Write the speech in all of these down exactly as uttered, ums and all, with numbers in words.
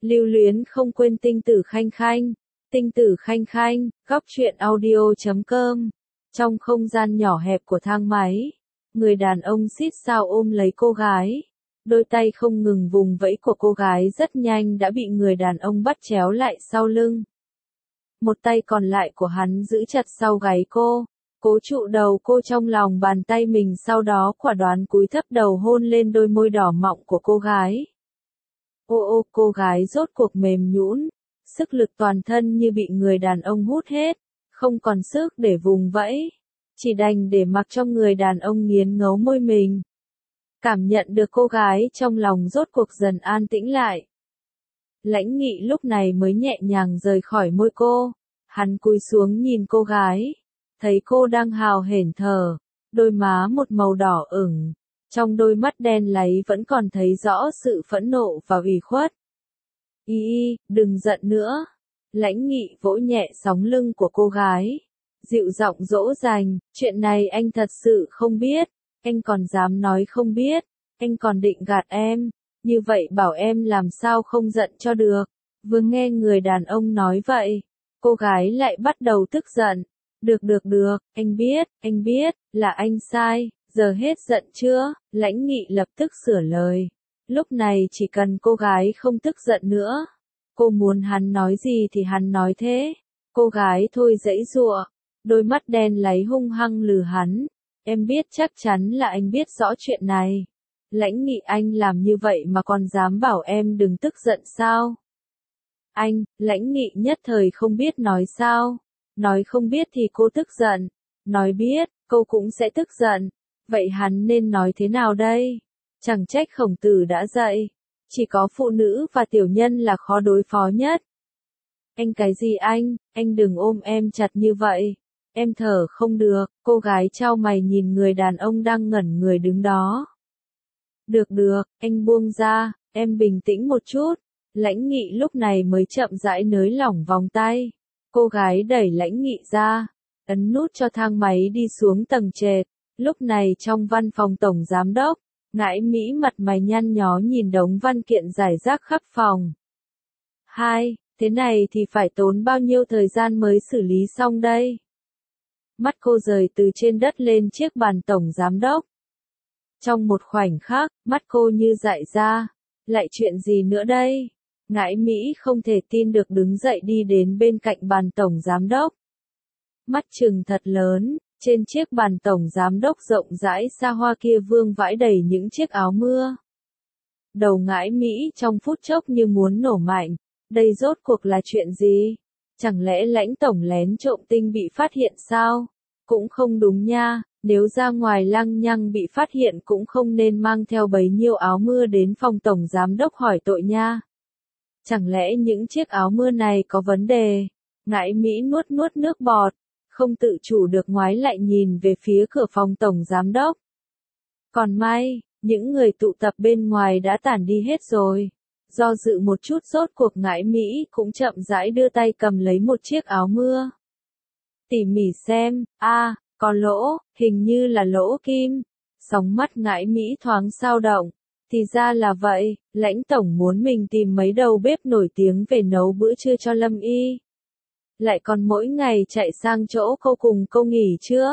Lưu luyến không quên tinh tử khanh khanh. Tinh tử khanh khanh, góc truyện audio chấm com. Trong không gian nhỏ hẹp của thang máy, người đàn ông xít sao ôm lấy cô gái. Đôi tay không ngừng vùng vẫy của cô gái rất nhanh đã bị người đàn ông bắt chéo lại sau lưng. Một tay còn lại của hắn giữ chặt sau gáy cô, cố trụ đầu cô trong lòng bàn tay mình, sau đó quả đoán cúi thấp đầu hôn lên đôi môi đỏ mọng của cô gái. Ô ô, cô gái rốt cuộc mềm nhũn, sức lực toàn thân như bị người đàn ông hút hết, không còn sức để vùng vẫy, chỉ đành để mặc cho người đàn ông nghiến ngấu môi mình. Cảm nhận được cô gái trong lòng rốt cuộc dần an tĩnh lại. Lãnh Nghị lúc này mới nhẹ nhàng rời khỏi môi cô, hắn cúi xuống nhìn cô gái, thấy cô đang hào hển thở, đôi má một màu đỏ ửng, trong đôi mắt đen láy vẫn còn thấy rõ sự phẫn nộ và ủy khuất. Y y, đừng giận nữa. Lãnh Nghị vỗ nhẹ sóng lưng của cô gái, dịu giọng dỗ dành, chuyện này anh thật sự không biết, anh còn dám nói không biết, anh còn định gạt em, như vậy bảo em làm sao không giận cho được. Vừa nghe người đàn ông nói vậy, cô gái lại bắt đầu tức giận. Được được được, anh biết, anh biết, là anh sai, giờ hết giận chưa? Lãnh Nghị lập tức sửa lời. Lúc này chỉ cần cô gái không tức giận nữa. Cô muốn hắn nói gì thì hắn nói thế. Cô gái thôi giãy giụa, đôi mắt đen láy hung hăng lườm hắn. Em biết chắc chắn là anh biết rõ chuyện này. Lãnh Nghị, anh làm như vậy mà còn dám bảo em đừng tức giận sao? Anh, Lãnh Nghị nhất thời không biết nói sao. Nói không biết thì cô tức giận, nói biết, cô cũng sẽ tức giận. Vậy hắn nên nói thế nào đây? Chẳng trách Khổng Tử đã dạy, chỉ có phụ nữ và tiểu nhân là khó đối phó nhất. Anh cái gì anh, anh đừng ôm em chặt như vậy. Em thở không được. Cô gái chau mày nhìn người đàn ông đang ngẩn người đứng đó. Được được, anh buông ra, em bình tĩnh một chút. Lãnh Nghị lúc này mới chậm rãi nới lỏng vòng tay. Cô gái đẩy Lãnh Nghị ra, ấn nút cho thang máy đi xuống tầng trệt. Lúc này trong văn phòng tổng giám đốc, Ngãi Mỹ mặt mày nhăn nhó nhìn đống văn kiện rải rác khắp phòng. Hai, thế này thì phải tốn bao nhiêu thời gian mới xử lý xong đây? Mắt cô rời từ trên đất lên chiếc bàn tổng giám đốc. Trong một khoảnh khắc, mắt cô như dại ra. Lại chuyện gì nữa đây? Ngãi Mỹ không thể tin được đứng dậy đi đến bên cạnh bàn tổng giám đốc. Mắt trừng thật lớn, trên chiếc bàn tổng giám đốc rộng rãi xa hoa kia vương vãi đầy những chiếc áo mưa. Đầu Ngãi Mỹ trong phút chốc như muốn nổ mạnh, đây rốt cuộc là chuyện gì? Chẳng lẽ Lãnh tổng lén trộm tinh bị phát hiện sao? Cũng không đúng nha, nếu ra ngoài lăng nhăng bị phát hiện cũng không nên mang theo bấy nhiêu áo mưa đến phòng tổng giám đốc hỏi tội nha. Chẳng lẽ những chiếc áo mưa này có vấn đề? Ngãi Mỹ nuốt nuốt nước bọt, không tự chủ được ngoái lại nhìn về phía cửa phòng tổng giám đốc. Còn may, những người tụ tập bên ngoài đã tản đi hết rồi. Do dự một chút rốt cuộc Ngãi Mỹ cũng chậm rãi đưa tay cầm lấy một chiếc áo mưa. Tỉ mỉ xem, a, à, có lỗ, hình như là lỗ kim. Sóng mắt Ngãi Mỹ thoáng dao động. Thì ra là vậy, Lãnh tổng muốn mình tìm mấy đầu bếp nổi tiếng về nấu bữa trưa cho Lâm Y. Lại còn mỗi ngày chạy sang chỗ cô cùng cô nghỉ chưa?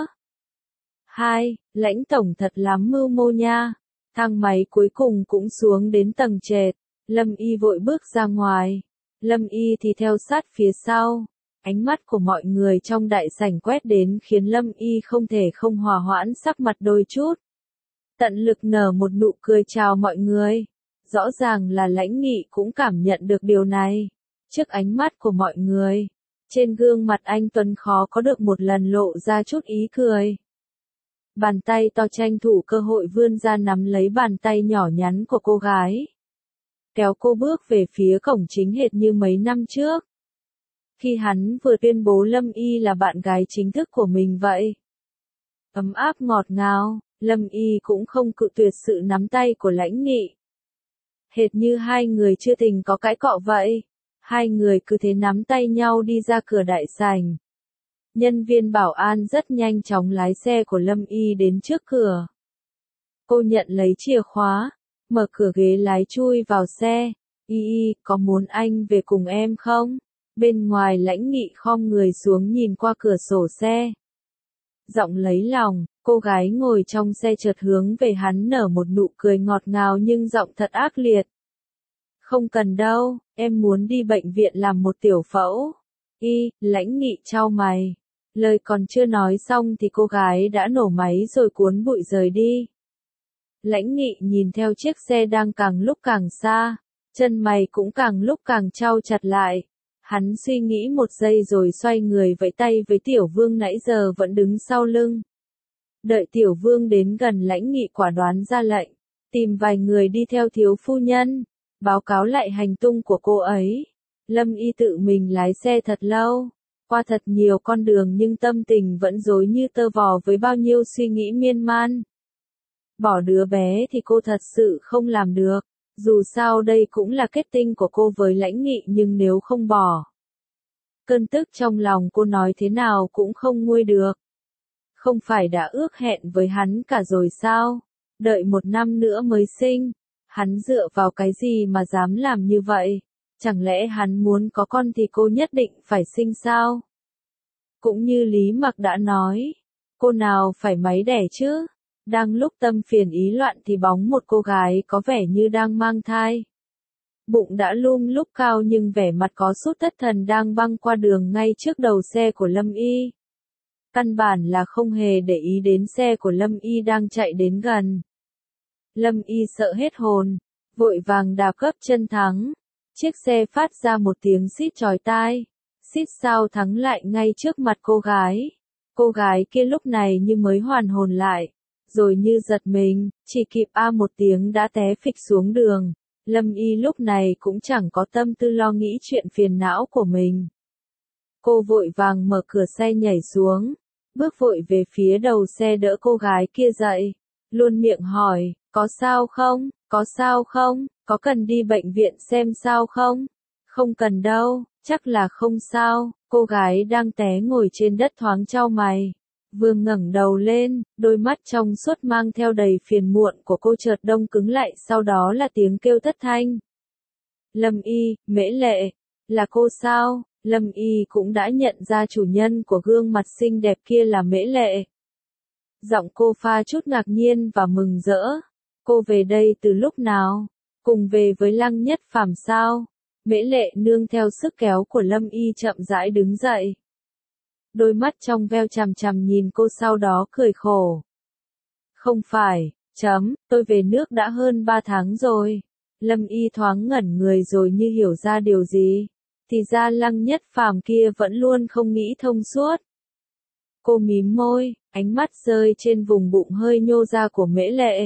Hai, Lãnh tổng thật lắm mưu mô nha. Thang máy cuối cùng cũng xuống đến tầng trệt. Lâm Y vội bước ra ngoài. Lâm Y thì theo sát phía sau. Ánh mắt của mọi người trong đại sảnh quét đến khiến Lâm Y không thể không hòa hoãn sắc mặt đôi chút. Tận lực nở một nụ cười chào mọi người. Rõ ràng là Lãnh Nghị cũng cảm nhận được điều này. Trước ánh mắt của mọi người, trên gương mặt anh Tuấn khó có được một lần lộ ra chút ý cười. Bàn tay to tranh thủ cơ hội vươn ra nắm lấy bàn tay nhỏ nhắn của cô gái. Kéo cô bước về phía cổng chính hệt như mấy năm trước. Khi hắn vừa tuyên bố Lâm Y là bạn gái chính thức của mình vậy. Ấm áp ngọt ngào, Lâm Y cũng không cự tuyệt sự nắm tay của Lãnh Nghị. Hệt như hai người chưa từng có cãi cọ vậy. Hai người cứ thế nắm tay nhau đi ra cửa đại sảnh. Nhân viên bảo an rất nhanh chóng lái xe của Lâm Y đến trước cửa. Cô nhận lấy chìa khóa, mở cửa ghế lái chui vào xe. Y y, có muốn anh về cùng em không? Bên ngoài Lãnh Nghị khom người xuống nhìn qua cửa sổ xe. Giọng lấy lòng, cô gái ngồi trong xe chợt hướng về hắn nở một nụ cười ngọt ngào nhưng giọng thật ác liệt. Không cần đâu, em muốn đi bệnh viện làm một tiểu phẫu. Y, Lãnh Nghị chau mày. Lời còn chưa nói xong thì cô gái đã nổ máy rồi cuốn bụi rời đi. Lãnh Nghị nhìn theo chiếc xe đang càng lúc càng xa, chân mày cũng càng lúc càng chau chặt lại. Hắn suy nghĩ một giây rồi xoay người vẫy tay với Tiểu Vương nãy giờ vẫn đứng sau lưng. Đợi Tiểu Vương đến gần Lãnh Nghị quả đoán ra lệnh, tìm vài người đi theo thiếu phu nhân, báo cáo lại hành tung của cô ấy. Lâm Y tự mình lái xe thật lâu, qua thật nhiều con đường nhưng tâm tình vẫn rối như tơ vò với bao nhiêu suy nghĩ miên man. Bỏ đứa bé thì cô thật sự không làm được, dù sao đây cũng là kết tinh của cô với Lãnh Nghị nhưng nếu không bỏ. Cơn tức trong lòng cô nói thế nào cũng không nguôi được. Không phải đã ước hẹn với hắn cả rồi sao? Đợi một năm nữa mới sinh. Hắn dựa vào cái gì mà dám làm như vậy? Chẳng lẽ hắn muốn có con thì cô nhất định phải sinh sao? Cũng như Lý Mặc đã nói, cô nào phải máy đẻ chứ? Đang lúc tâm phiền ý loạn thì bóng một cô gái có vẻ như đang mang thai. Bụng đã lum lúc cao nhưng vẻ mặt có chút thất thần đang băng qua đường ngay trước đầu xe của Lâm Y. Căn bản là không hề để ý đến xe của Lâm Y đang chạy đến gần. Lâm Y sợ hết hồn, vội vàng đạp gấp chân thắng. Chiếc xe phát ra một tiếng xít chói tai. Xít sao thắng lại ngay trước mặt cô gái. Cô gái kia lúc này như mới hoàn hồn lại, rồi như giật mình, chỉ kịp a một tiếng đã té phịch xuống đường. Lâm Y lúc này cũng chẳng có tâm tư lo nghĩ chuyện phiền não của mình. Cô vội vàng mở cửa xe nhảy xuống, bước vội về phía đầu xe đỡ cô gái kia dậy, luôn miệng hỏi, có sao không, có sao không, có cần đi bệnh viện xem sao không? Không cần đâu, chắc là không sao. Cô gái đang té ngồi trên đất thoáng chau mày. Vừa ngẩng đầu lên, đôi mắt trong suốt mang theo đầy phiền muộn của cô chợt đông cứng lại, sau đó là tiếng kêu thất thanh. Lâm Y, Mễ Lệ, là cô sao? Lâm Y cũng đã nhận ra chủ nhân của gương mặt xinh đẹp kia là Mễ Lệ. Giọng cô pha chút ngạc nhiên và mừng rỡ. Cô về đây từ lúc nào? Cùng về với Lăng Nhất Phàm sao? Mễ Lệ nương theo sức kéo của Lâm Y chậm rãi đứng dậy. Đôi mắt trong veo chằm chằm nhìn cô sau đó cười khổ. Không phải, chấm, tôi về nước đã hơn ba tháng rồi. Lâm Y thoáng ngẩn người rồi như hiểu ra điều gì. Thì ra Lăng Nhất Phàm kia vẫn luôn không nghĩ thông suốt. Cô mím môi, ánh mắt rơi trên vùng bụng hơi nhô ra của Mễ Lệ.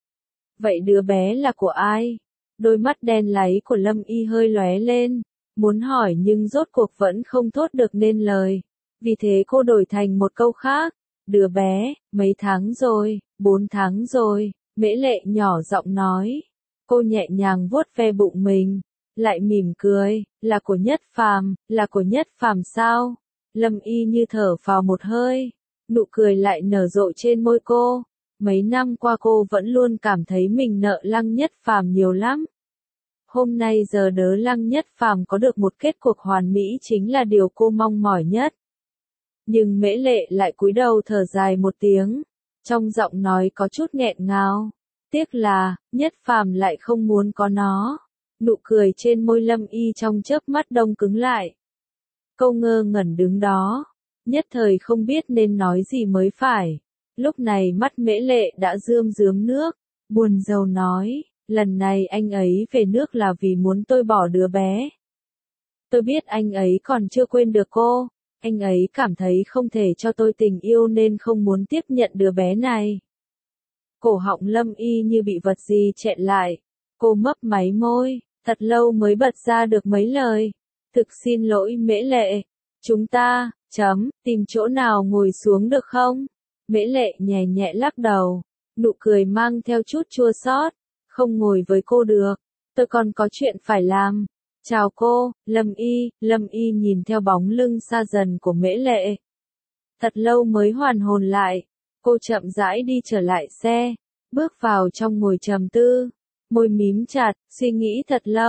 Vậy đứa bé là của ai? Đôi mắt đen láy của Lâm Y hơi lóe lên, muốn hỏi nhưng rốt cuộc vẫn không thốt được nên lời. Vì thế cô đổi thành một câu khác. Đứa bé, mấy tháng rồi, bốn tháng rồi, Mễ Lệ nhỏ giọng nói. Cô nhẹ nhàng vuốt ve bụng mình, lại mỉm cười, là của Nhất Phàm, là của Nhất Phàm sao? Lâm Y như thở phào một hơi, nụ cười lại nở rộ trên môi cô. Mấy năm qua cô vẫn luôn cảm thấy mình nợ Lăng Nhất Phàm nhiều lắm. Hôm nay giờ đỡ Lăng Nhất Phàm có được một kết cuộc hoàn mỹ chính là điều cô mong mỏi nhất. Nhưng Mễ Lệ lại cúi đầu thở dài một tiếng, trong giọng nói có chút nghẹn ngào. Tiếc là, Nhất Phàm lại không muốn có nó. Nụ cười trên môi Lâm Y trong chớp mắt đông cứng lại. Câu ngơ ngẩn đứng đó, nhất thời không biết nên nói gì mới phải. Lúc này mắt Mễ Lệ đã rơm rớm nước, buồn rầu nói, lần này anh ấy về nước là vì muốn tôi bỏ đứa bé. Tôi biết anh ấy còn chưa quên được cô, anh ấy cảm thấy không thể cho tôi tình yêu nên không muốn tiếp nhận đứa bé này. Cổ họng Lâm Y như bị vật gì chẹn lại, cô mấp máy môi, thật lâu mới bật ra được mấy lời. Thực xin lỗi Mễ Lệ, chúng ta, chấm, tìm chỗ nào ngồi xuống được không? Mễ Lệ nhẹ nhẹ lắc đầu, nụ cười mang theo chút chua xót, không ngồi với cô được, tôi còn có chuyện phải làm. Chào cô, Lâm Y. Lâm Y nhìn theo bóng lưng xa dần của Mễ Lệ. Thật lâu mới hoàn hồn lại, cô chậm rãi đi trở lại xe, bước vào trong ngồi trầm tư, môi mím chặt, suy nghĩ thật lâu,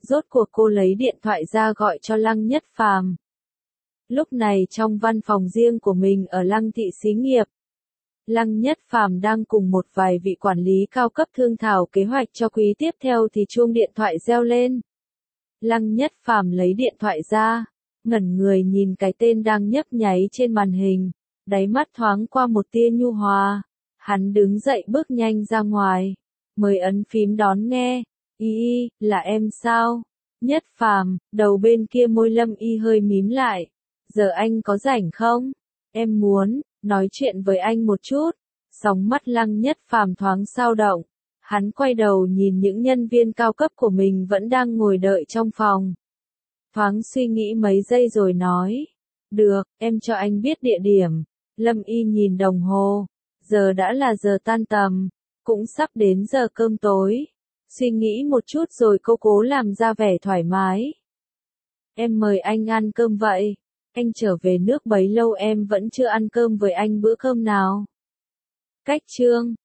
Rốt cuộc cô lấy điện thoại ra gọi cho Lăng Nhất Phàm. Lúc này trong văn phòng riêng của mình ở Lăng thị xí nghiệp, Lăng Nhất Phàm đang cùng một vài vị quản lý cao cấp thương thảo kế hoạch cho quý tiếp theo thì chuông điện thoại reo lên. Lăng Nhất Phàm lấy điện thoại ra, ngẩn người nhìn cái tên đang nhấp nháy trên màn hình, đáy mắt thoáng qua một tia nhu hòa. Hắn đứng dậy bước nhanh ra ngoài, mới ấn phím đón nghe. Y y, là em sao? Nhất Phàm, đầu bên kia môi Lâm Y hơi mím lại. Giờ anh có rảnh không? Em muốn nói chuyện với anh một chút. Sóng mắt Lăng Nhất Phàm thoáng dao động. Hắn quay đầu nhìn những nhân viên cao cấp của mình vẫn đang ngồi đợi trong phòng. Thoáng suy nghĩ mấy giây rồi nói. Được, em cho anh biết địa điểm. Lâm Y nhìn đồng hồ. Giờ đã là giờ tan tầm, cũng sắp đến giờ cơm tối. Suy nghĩ một chút rồi cô cố làm ra vẻ thoải mái. Em mời anh ăn cơm vậy. Anh trở về nước bấy lâu em vẫn chưa ăn cơm với anh bữa cơm nào. Cách chương